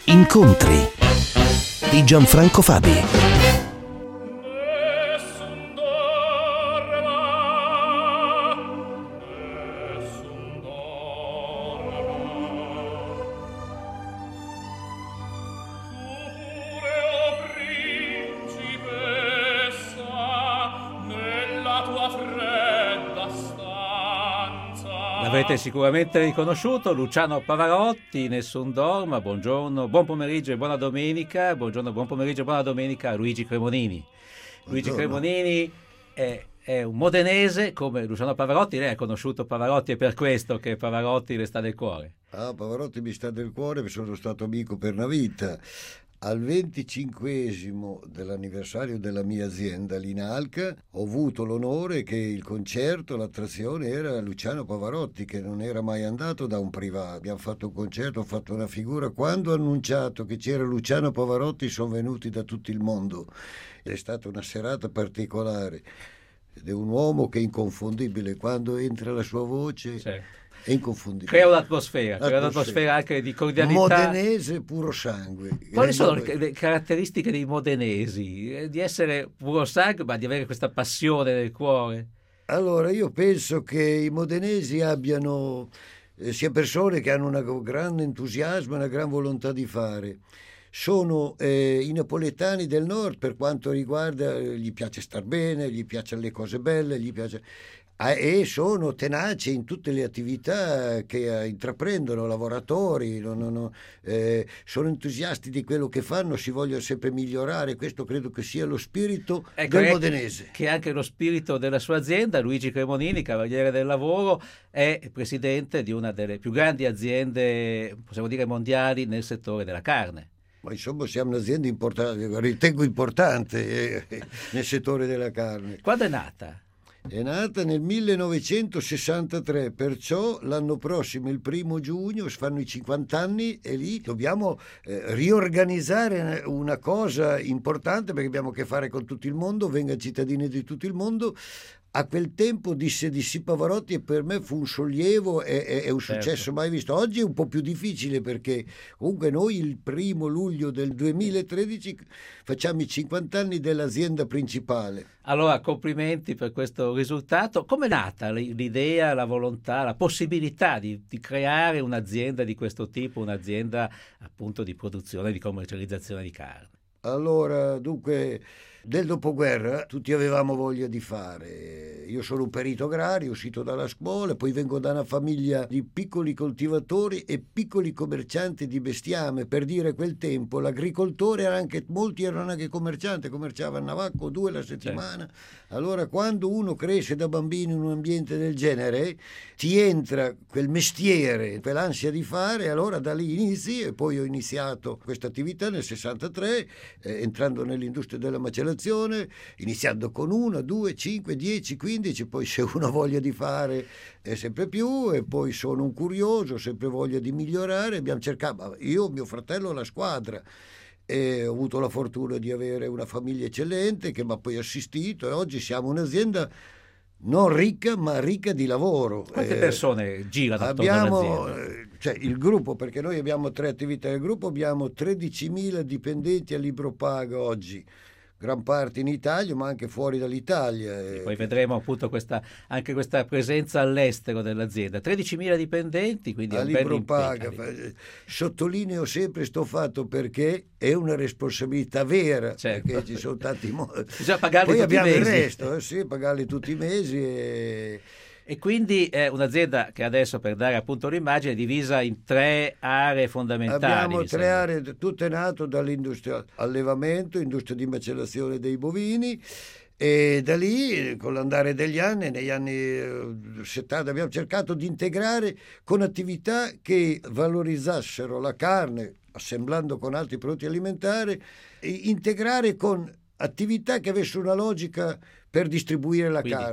Incontri di Gianfranco Fabi. L'avete sicuramente riconosciuto, Luciano Pavarotti, Nessun dorma. Buongiorno, buon pomeriggio e buona domenica. Buongiorno, buon pomeriggio e buona domenica a Luigi Cremonini. Luigi Cremonini è un modenese come Luciano Pavarotti. Lei ha conosciuto Pavarotti, è per questo che Pavarotti le sta nel cuore. Pavarotti mi sta nel cuore, sono stato amico per una vita. Al 25esimo dell'anniversario della mia azienda, l'Inalca, ho avuto l'onore che il concerto, l'attrazione era Luciano Pavarotti, che non era mai andato da un privato. Abbiamo fatto un concerto, ho fatto una figura. Quando ho annunciato che c'era Luciano Pavarotti sono venuti da tutto il mondo. È stata una serata particolare ed è un uomo che è inconfondibile. Quando entra la sua voce... Sì. È inconfondibile. Crea un'atmosfera anche di cordialità. Modenese puro sangue. Quali sono le caratteristiche dei modenesi? Di essere puro sangue, ma di avere questa passione nel cuore? Allora, io penso che i modenesi abbiano sia persone che hanno un grande entusiasmo e una gran volontà di fare. Sono i napoletani del nord, per quanto riguarda, gli piace star bene, gli piacciono le cose belle, gli piace... e sono tenaci in tutte le attività che intraprendono, lavoratori, sono entusiasti di quello che fanno, si vogliono sempre migliorare. Questo credo che sia lo spirito del modenese. Che è anche lo spirito della sua azienda. Luigi Cremonini, cavaliere del lavoro, è presidente di una delle più grandi aziende, possiamo dire mondiali, nel settore della carne. Ma insomma siamo un'azienda importante, ritengo importante nel settore della carne. Quando è nata? È nata nel 1963, perciò l'anno prossimo, il 1° giugno, fanno i 50 anni e lì dobbiamo riorganizzare una cosa importante, perché abbiamo a che fare con tutto il mondo, vengono cittadini di tutto il mondo. A quel tempo disse di sì Pavarotti e per me fu un sollievo e un successo mai visto. Oggi è un po' più difficile perché comunque noi il 1° luglio del 2013 facciamo i 50 anni dell'azienda principale. Allora, complimenti per questo risultato. Come è nata l'idea, la volontà, la possibilità di creare un'azienda di questo tipo, un'azienda appunto di produzione e di commercializzazione di carne? Allora, dunque, del dopoguerra tutti avevamo voglia di fare. Io sono un perito agrario, uscito dalla scuola, poi vengo da una famiglia di piccoli coltivatori e piccoli commercianti di bestiame. Per dire, quel tempo l'agricoltore era anche, molti erano anche commercianti, commerciavano una vacca o 2 la settimana. Allora, quando uno cresce da bambino in un ambiente del genere, ti entra quel mestiere, quell'ansia di fare, allora da lì inizi. E poi ho iniziato questa attività nel 63, entrando nell'industria della macellazione, iniziando con 1, 2, 5, 10, 15, poi se uno ha voglia di fare sempre più, e poi sono un curioso, ho sempre voglia di migliorare. Abbiamo cercato, io, mio fratello, la squadra, e ho avuto la fortuna di avere una famiglia eccellente che mi ha poi assistito, e oggi siamo un'azienda non ricca ma ricca di lavoro. Quante persone girano attorno all'azienda? Il gruppo, perché noi abbiamo 3 attività del gruppo, abbiamo 13.000 dipendenti a libro paga oggi, gran parte in Italia ma anche fuori dall'Italia. E poi vedremo appunto anche questa presenza all'estero dell'azienda. 13.000 dipendenti, quindi a è un bel libro paga. impegno. Sottolineo sempre sto fatto perché è una responsabilità vera, certo. Perché ci sono tanti modi. Bisogna pagarli poi tutti i abbiamo mesi. Il resto, sì, pagarli tutti i mesi. E quindi è un'azienda che adesso, per dare appunto l'immagine, è divisa in 3 aree fondamentali. Abbiamo 3 aree, tutte nato dall'industria allevamento, industria di macellazione dei bovini, e da lì, con l'andare degli anni, negli anni 70, abbiamo cercato di integrare con attività che valorizzassero la carne, assemblando con altri prodotti alimentari, e integrare con attività che avessero una logica per distribuire la carne.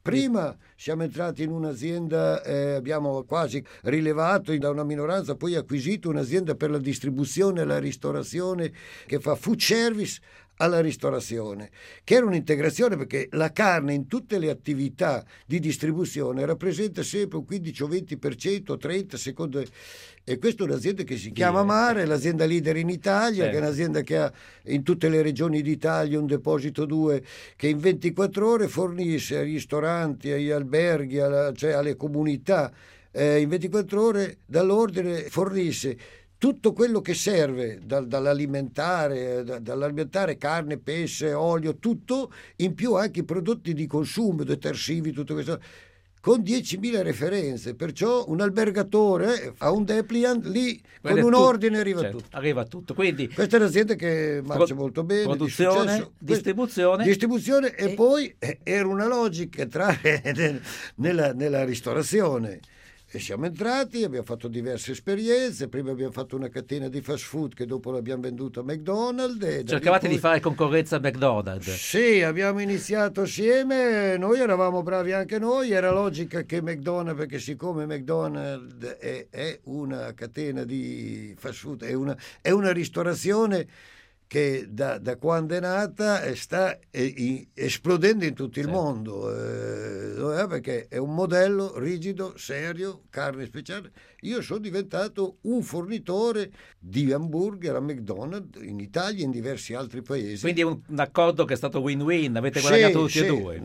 Prima siamo entrati in un'azienda, abbiamo quasi rilevato da una minoranza, poi acquisito un'azienda per la distribuzione e la ristorazione che fa food service alla ristorazione, che era un'integrazione, perché la carne in tutte le attività di distribuzione rappresenta sempre un 15 o 20%, 30 secondo. E questa è un'azienda che si chiama Mare, l'azienda leader in Italia, che è un'azienda che ha in tutte le regioni d'Italia un deposito 2 che in 24 ore fornisce ai ristoranti, agli alberghi, cioè alle comunità, in 24 ore dall'ordine fornisce tutto quello che serve dall'alimentare carne, pesce, olio, tutto, in più anche i prodotti di consumo, detersivi, tutto questo, con 10.000 referenze. Perciò un albergatore ha un dépliant lì, con un ordine arriva tutto. Arriva tutto. Quindi questa è un'azienda che marcia molto bene, produzione, distribuzione e poi era una logica entrare nella ristorazione. E siamo entrati, abbiamo fatto diverse esperienze. Prima abbiamo fatto una catena di fast food che dopo l'abbiamo venduta a McDonald's. Cercavate di fare concorrenza a McDonald's? Sì, abbiamo iniziato assieme, noi eravamo bravi anche noi, era logica che McDonald's, perché siccome McDonald's è una catena di fast food, è una ristorazione che da quando è nata sta esplodendo in tutto il mondo, perché è un modello rigido, serio, carne speciale. Io sono diventato un fornitore di hamburger a McDonald's in Italia e in diversi altri paesi. Quindi è un accordo che è stato win-win, avete guadagnato tutti e due.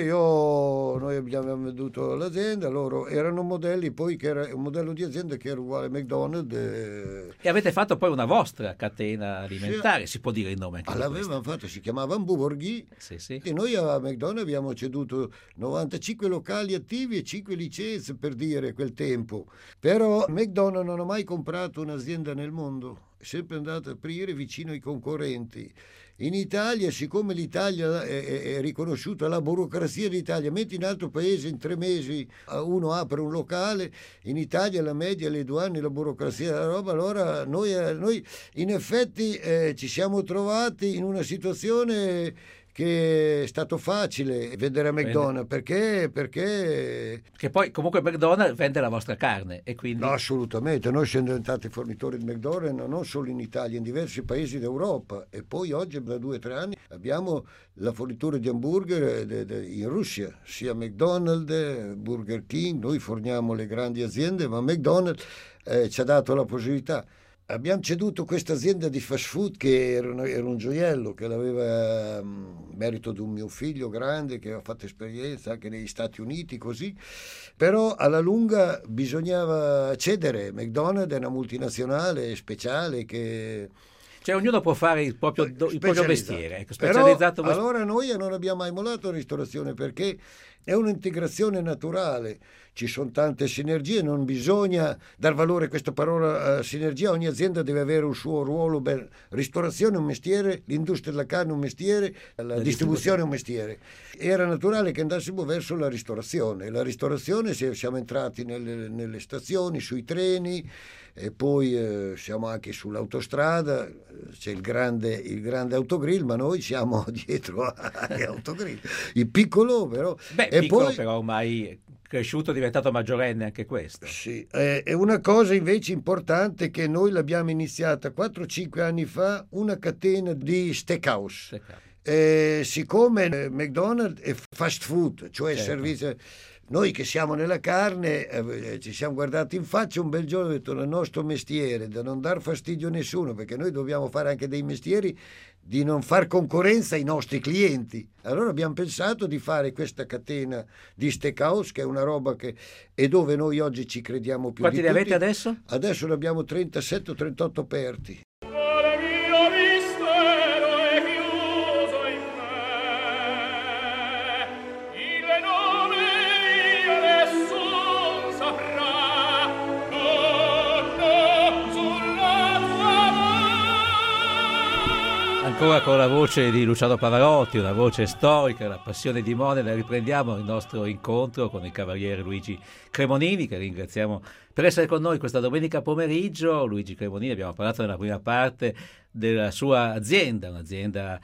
Noi abbiamo venduto l'azienda, loro erano modelli, poi che era un modello di azienda che era uguale a McDonald's. E avete fatto poi una vostra catena alimentare, si può dire il nome anche l'avevamo fatto, si chiamava Hamburghi, e noi a McDonald's abbiamo ceduto 95 locali attivi e 5 licenze, per dire, quel tempo. Però McDonald's non ha mai comprato un'azienda nel mondo, è sempre andato a aprire vicino ai concorrenti. In Italia, siccome l'Italia è riconosciuta la burocrazia d'Italia, mentre in altro paese in 3 mesi uno apre un locale, in Italia la media, le 2 anni, la burocrazia della roba. Allora noi in effetti ci siamo trovati in una situazione che è stato facile vendere a McDonald's, perché che poi comunque McDonald's vende la vostra carne e quindi no, assolutamente, noi siamo diventati fornitori di McDonald's non solo in Italia, in diversi paesi d'Europa, e poi oggi da 2 o 3 anni abbiamo la fornitura di hamburger in Russia, sia McDonald's, Burger King. Noi forniamo le grandi aziende, ma McDonald's ci ha dato la possibilità. Abbiamo ceduto questa azienda di fast food che era un gioiello, che l'aveva merito di un mio figlio grande che aveva fatto esperienza anche negli Stati Uniti, così. Però alla lunga bisognava cedere. McDonald's è una multinazionale speciale che... Cioè ognuno può fare il proprio mestiere, specializzato. Però, allora noi non abbiamo mai mollato la ristorazione, perché è un'integrazione naturale, ci sono tante sinergie, non bisogna dar valore a questa parola sinergia, ogni azienda deve avere un suo ruolo. Ristorazione è un mestiere, l'industria della carne è un mestiere, la distribuzione è un mestiere. Era naturale che andassimo verso la ristorazione. La ristorazione, siamo entrati nelle stazioni, sui treni, e poi siamo anche sull'autostrada, c'è il grande autogrill, ma noi siamo dietro agli autogrill, il piccolo però. Però ormai cresciuto, diventato maggiorenne anche questo. Sì, è una cosa invece importante che noi l'abbiamo iniziata 4-5 anni fa, una catena di steakhouse. Siccome McDonald's è fast food, cioè servizio, noi che siamo nella carne ci siamo guardati in faccia un bel giorno e detto: nel nostro mestiere, da non dar fastidio a nessuno, perché noi dobbiamo fare anche dei mestieri di non far concorrenza ai nostri clienti. Allora abbiamo pensato di fare questa catena di steakhouse, che è una roba e dove noi oggi ci crediamo più. Quanti di ne tutti. avete adesso? Adesso ne abbiamo 37 o 38 aperti. Ancora con la voce di Luciano Pavarotti, una voce storica, la passione di Modena. Riprendiamo il nostro incontro con il cavaliere Luigi Cremonini, che ringraziamo per essere con noi questa domenica pomeriggio. Luigi Cremonini, abbiamo parlato nella prima parte della sua azienda, un'azienda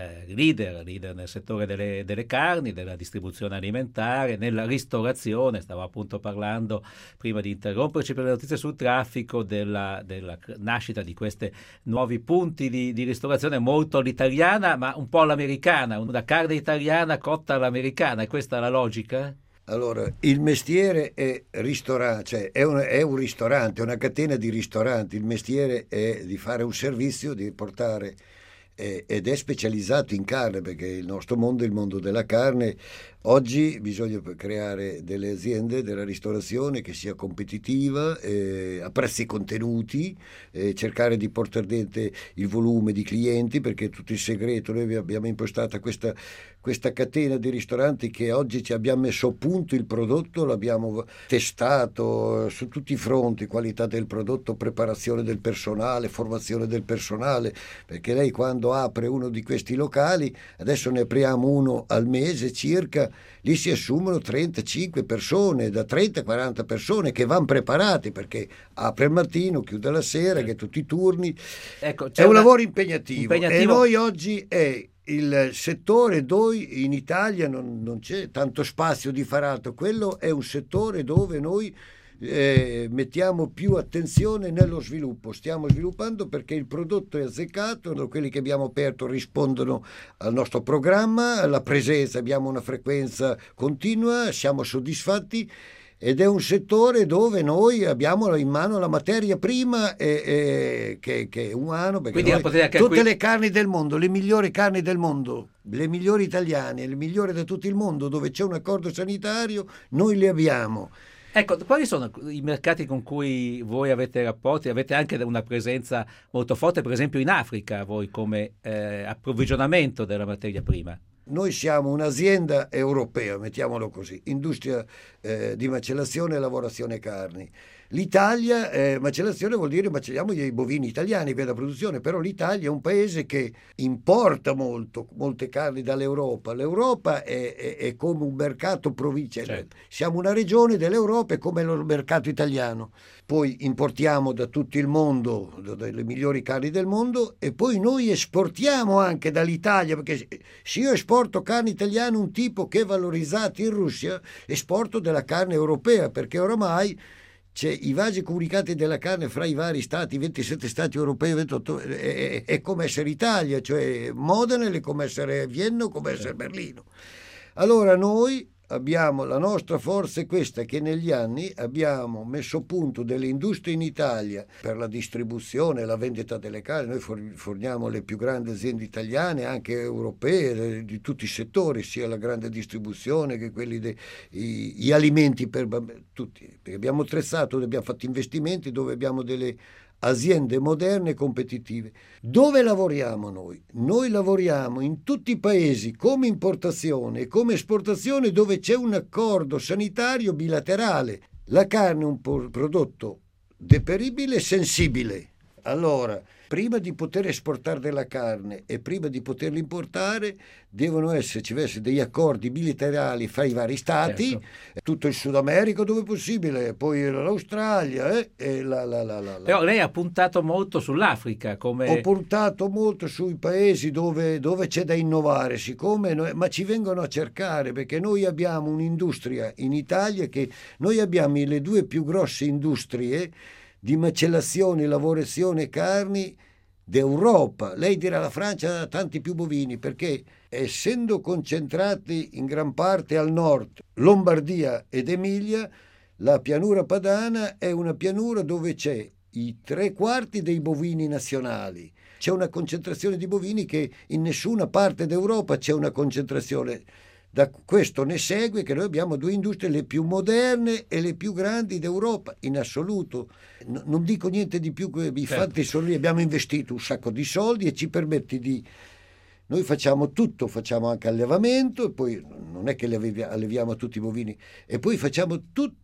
leader nel settore delle carni, della distribuzione alimentare, nella ristorazione. Stavo appunto parlando, prima di interromperci per le notizie sul traffico, della nascita di questi nuovi punti di ristorazione molto all'italiana, ma un po' all'americana, una carne italiana cotta all'americana. È questa la logica? Allora, il mestiere è ristorante, cioè è un ristorante, è una catena di ristoranti. Il mestiere è di fare un servizio, di portare, ed è specializzato in carne, perché il nostro mondo è il mondo della carne. Oggi bisogna creare delle aziende della ristorazione che sia competitiva, a prezzi contenuti, cercare di portare dentro il volume di clienti, perché è tutto il segreto. Noi abbiamo impostata questa catena di ristoranti che oggi ci abbiamo messo a punto il prodotto, l'abbiamo testato su tutti i fronti: qualità del prodotto, preparazione del personale, formazione del personale, perché lei quando apre uno di questi locali, adesso ne apriamo uno al mese circa, lì si assumono 35 persone, da 30 a 40 persone che vanno preparate, perché apre al mattino, chiude la sera, che tutti i turni. Ecco, è un lavoro impegnativo. E noi oggi è il settore dove in Italia non c'è tanto spazio di fare altro. Quello è un settore dove noi mettiamo più attenzione nello sviluppo. Stiamo sviluppando perché il prodotto è azzeccato, quelli che abbiamo aperto rispondono al nostro programma, la presenza, abbiamo una frequenza continua, siamo soddisfatti. Ed è un settore dove noi abbiamo in mano la materia prima che è umano, perché tutte le carni del mondo, le migliori carni del mondo, le migliori italiane, le migliori da tutto il mondo, dove c'è un accordo sanitario, noi le abbiamo. Ecco, quali sono i mercati con cui voi avete rapporti? Avete anche una presenza molto forte, per esempio in Africa, voi come approvvigionamento della materia prima? Noi siamo un'azienda europea, mettiamolo così, industria di macellazione e lavorazione carni. L'Italia, macellazione vuol dire macelliamo i bovini italiani per la produzione, però l'Italia è un paese che importa molte carni dall'Europa. L'Europa è come un mercato provinciale, certo. Siamo una regione dell'Europa, è come il mercato italiano. Poi importiamo da tutto il mondo, delle migliori carni del mondo, e poi noi esportiamo anche dall'Italia, perché se io esporto carne italiana, un tipo che è valorizzato in Russia, esporto della carne europea, perché oramai c'è i vasi comunicati della carne fra i vari stati, 27 stati europei, 28, è come essere Italia, cioè Modena è come essere Vienna o come essere Berlino. Allora noi abbiamo, la nostra forza è questa, che negli anni abbiamo messo a punto delle industrie in Italia per la distribuzione e la vendita delle carni. Noi forniamo le più grandi aziende italiane, anche europee, di tutti i settori, sia la grande distribuzione che quelli gli alimenti per tutti. Perché abbiamo attrezzato, abbiamo fatto investimenti dove abbiamo delle aziende moderne e competitive. Dove lavoriamo noi? Noi lavoriamo in tutti i paesi come importazione e come esportazione dove c'è un accordo sanitario bilaterale. La carne è un prodotto deperibile e sensibile. Allora, prima di poter esportare della carne e prima di poterla importare devono esserci degli accordi bilaterali fra i vari stati, certo. Tutto il Sud America dove è possibile, poi l'Australia e Però lei ha puntato molto sull'Africa. Ho puntato molto sui paesi dove c'è da innovare, ma ci vengono a cercare, perché noi abbiamo un'industria in Italia, che noi abbiamo le due più grosse industrie di macellazione, lavorazione carni d'Europa. Lei dirà la Francia ha tanti più bovini, perché essendo concentrati in gran parte al nord, Lombardia ed Emilia, la pianura padana è una pianura dove c'è i 3/4 dei bovini nazionali. C'è una concentrazione di bovini che in nessuna parte d'Europa c'è una concentrazione. Da questo ne segue che noi abbiamo due industrie, le più moderne e le più grandi d'Europa in assoluto. Non dico niente di più, i fatti sono lì. Abbiamo investito un sacco di soldi e ci permette di... Noi facciamo tutto, facciamo anche allevamento, e poi non è che alleviamo tutti i bovini, e poi facciamo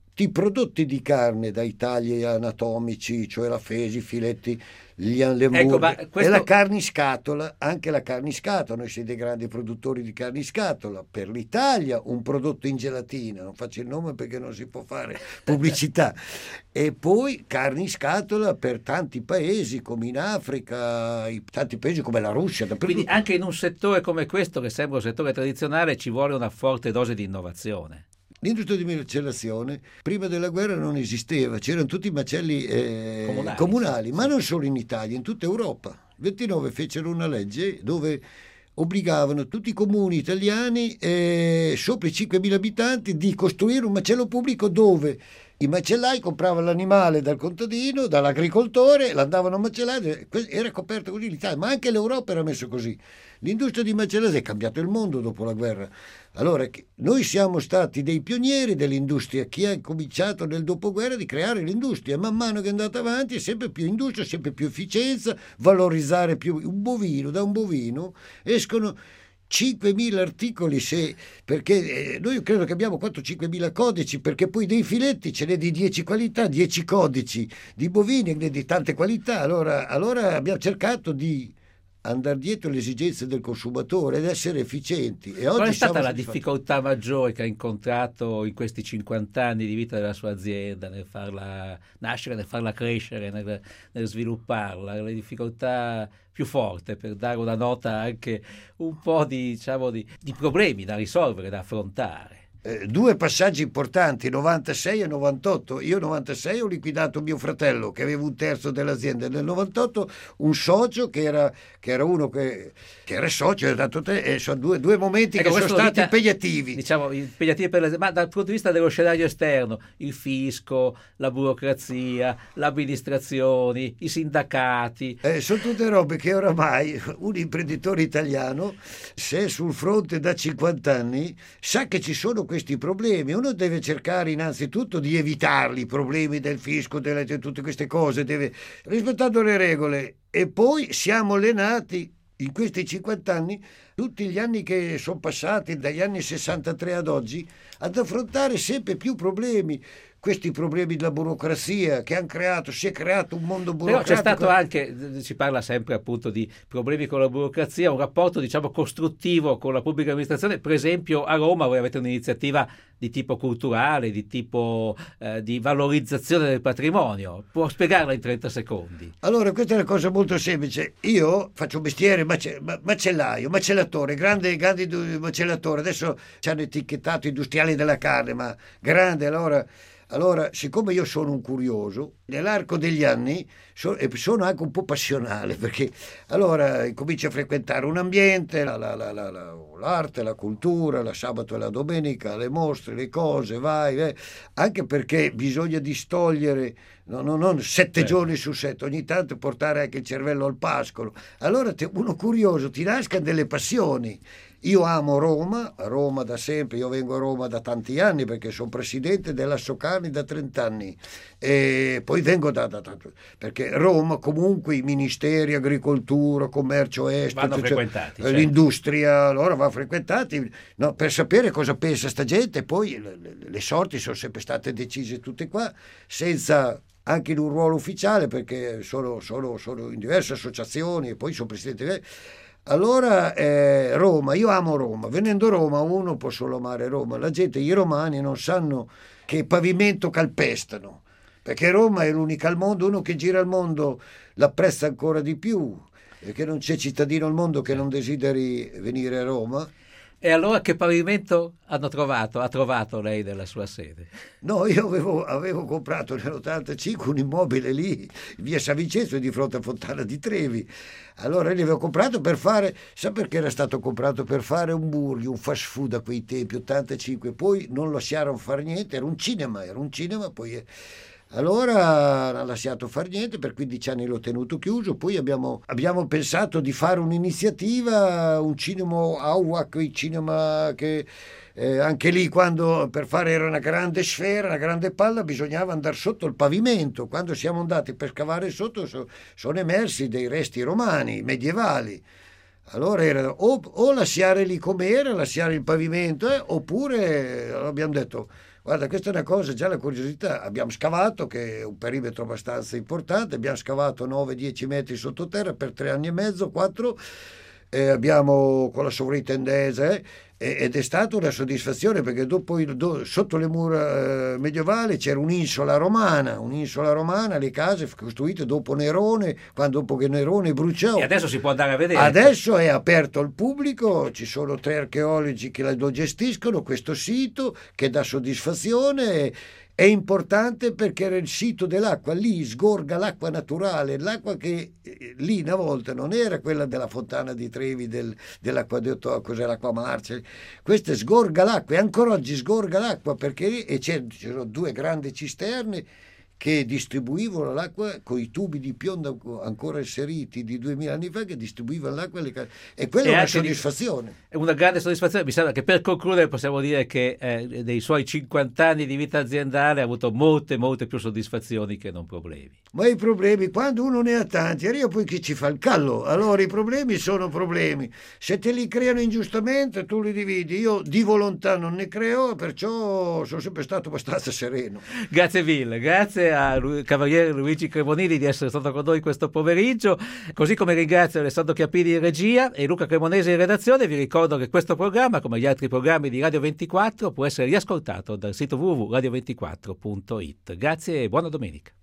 tutti i prodotti di carne, dai tagli anatomici, cioè la fesi, i filetti, le hamburger, e la carne in scatola, anche la carne in scatola. Noi siamo dei grandi produttori di carne in scatola. Per l'Italia un prodotto in gelatina, non faccio il nome perché non si può fare pubblicità, e poi carne in scatola per tanti paesi come in Africa, tanti paesi come la Russia. Quindi anche in un settore come questo, che sembra un settore tradizionale, ci vuole una forte dose di innovazione. L'industria di macellazione prima della guerra non esisteva, c'erano tutti i macelli comunali, ma non solo in Italia, in tutta Europa. Il 29 fecero una legge dove obbligavano tutti i comuni italiani sopra i 5.000 abitanti di costruire un macello pubblico dove i macellai compravano l'animale dal contadino, dall'agricoltore, l'andavano a macellare, era coperto così l'Italia, ma anche l'Europa era messo così. L'industria di macellazione è cambiato il mondo dopo la guerra. Allora, noi siamo stati dei pionieri dell'industria, chi ha cominciato nel dopoguerra di creare l'industria, man mano che è andata avanti è sempre più industria, sempre più efficienza, valorizzare più un bovino, da un bovino escono 5.000 articoli, perché noi credo che abbiamo 4-5.000 codici, perché poi dei filetti ce n'è di 10 qualità, 10 codici di bovini di tante qualità. Allora abbiamo cercato di andare dietro le esigenze del consumatore ed essere efficienti. E oggi qual è stata la difficoltà maggiore che ha incontrato in questi 50 anni di vita della sua azienda, nel farla nascere, nel farla crescere, nel svilupparla? Le difficoltà più forte, per dare una nota anche un po' di problemi da risolvere, da affrontare. Due passaggi importanti, 96 e 98. Io 96 ho liquidato mio fratello che aveva un terzo dell'azienda, nel 98 un socio che era uno che era socio, e sono due momenti che sono stati impegnativi. Impegnativi ma dal punto di vista dello scenario esterno, il fisco, la burocrazia, le amministrazioni, i sindacati. Sono tutte robe che oramai un imprenditore italiano, se è sul fronte da 50 anni, sa che ci sono questi problemi. Uno deve cercare innanzitutto di evitarli, i problemi del fisco, di tutte queste cose, rispettando le regole. E poi siamo allenati in questi 50 anni, tutti gli anni che sono passati, dagli anni 63 ad oggi, ad affrontare sempre più problemi. Questi problemi della burocrazia che si è creato un mondo burocratico. Però c'è stato anche, si parla sempre appunto di problemi con la burocrazia, un rapporto costruttivo con la pubblica amministrazione. Per esempio a Roma voi avete un'iniziativa di tipo culturale, di tipo di valorizzazione del patrimonio. Può spiegarla in 30 secondi? Allora, questa è una cosa molto semplice. Io faccio un mestiere macellaio, macellatore, grande macellatore. Adesso ci hanno etichettato industriali della carne, ma grande. Allora, siccome io sono un curioso, nell'arco degli anni sono anche un po' passionale, perché allora comincio a frequentare un ambiente, l'arte, la cultura, la sabato e la domenica, le mostre, le cose, vai, anche perché bisogna distogliere, non 7 giorni su 7, ogni tanto portare anche il cervello al pascolo. Allora uno curioso ti nascano delle passioni. Io amo Roma da sempre, io vengo a Roma da tanti anni perché sono presidente della Socani da 30 anni e poi vengo perché Roma comunque i ministeri, agricoltura, commercio estero, vanno frequentati, l'industria, allora va frequentati, no, per sapere cosa pensa sta gente. Poi le sorti sono sempre state decise tutte qua, senza anche in un ruolo ufficiale, perché sono in diverse associazioni e poi sono presidente. Allora Roma, io amo Roma. Venendo a Roma uno può solo amare Roma. La gente, i romani non sanno che pavimento calpestano, perché Roma è l'unica al mondo. Uno che gira al mondo l'apprezza ancora di più, perché non c'è cittadino al mondo che non desideri venire a Roma. E allora che pavimento ha trovato lei nella sua sede? No, io avevo comprato nell'85 un immobile lì, via San Vincenzo, di fronte a Fontana di Trevi. Allora li avevo comprato per fare, sa perché era stato comprato? Per fare un burger, un fast food a quei tempi, 85, poi non lasciarono fare niente, era un cinema poi... Allora non ha lasciato fare niente, per 15 anni l'ho tenuto chiuso, poi abbiamo pensato di fare un'iniziativa, un cinema AUAC, il cinema che anche lì quando per fare era una grande sfera, una grande palla, bisognava andare sotto il pavimento. Quando siamo andati per scavare sotto sono emersi dei resti romani, medievali. Allora era o lasciare lì com'era, lasciare il pavimento, oppure abbiamo detto Guarda, questa è una cosa, già la curiosità, abbiamo scavato, che è un perimetro abbastanza importante, abbiamo scavato 9-10 metri sottoterra per 3 anni e mezzo, 4, abbiamo con la sovrintendenza, ed è stata una soddisfazione, perché sotto le mura medievali c'era un'isola romana, le case costruite dopo Nerone, dopo che Nerone bruciò. E adesso si può andare a vedere. Adesso è aperto al pubblico, ci sono 3 archeologi che lo gestiscono, questo sito, che dà soddisfazione. È importante perché era il sito dell'acqua, lì sgorga l'acqua naturale, l'acqua che lì una volta non era quella della fontana di Trevi, dell'acquedotto, cos'è l'acqua marcia, questa sgorga l'acqua, e ancora oggi sgorga l'acqua, perché c'erano 2 grandi cisterne che distribuivano l'acqua con i tubi di piombo ancora inseriti di 2000 anni fa, che distribuivano l'acqua alle case. E quella è una soddisfazione. È una grande soddisfazione. Mi sembra che per concludere possiamo dire che nei suoi 50 anni di vita aziendale ha avuto molte più soddisfazioni che non problemi. Ma i problemi, quando uno ne ha tanti, arriva poi chi ci fa il callo, allora i problemi sono problemi. Se te li creano ingiustamente tu li dividi. Io di volontà non ne creo, perciò sono sempre stato abbastanza sereno. Grazie mille, grazie a Cavaliere Luigi Cremonini di essere stato con noi questo pomeriggio, così come ringrazio Alessandro Chiappini in regia e Luca Cremonese in redazione. Vi ricordo che questo programma, come gli altri programmi di Radio 24, può essere riascoltato dal sito www.radio24.it. Grazie e buona domenica.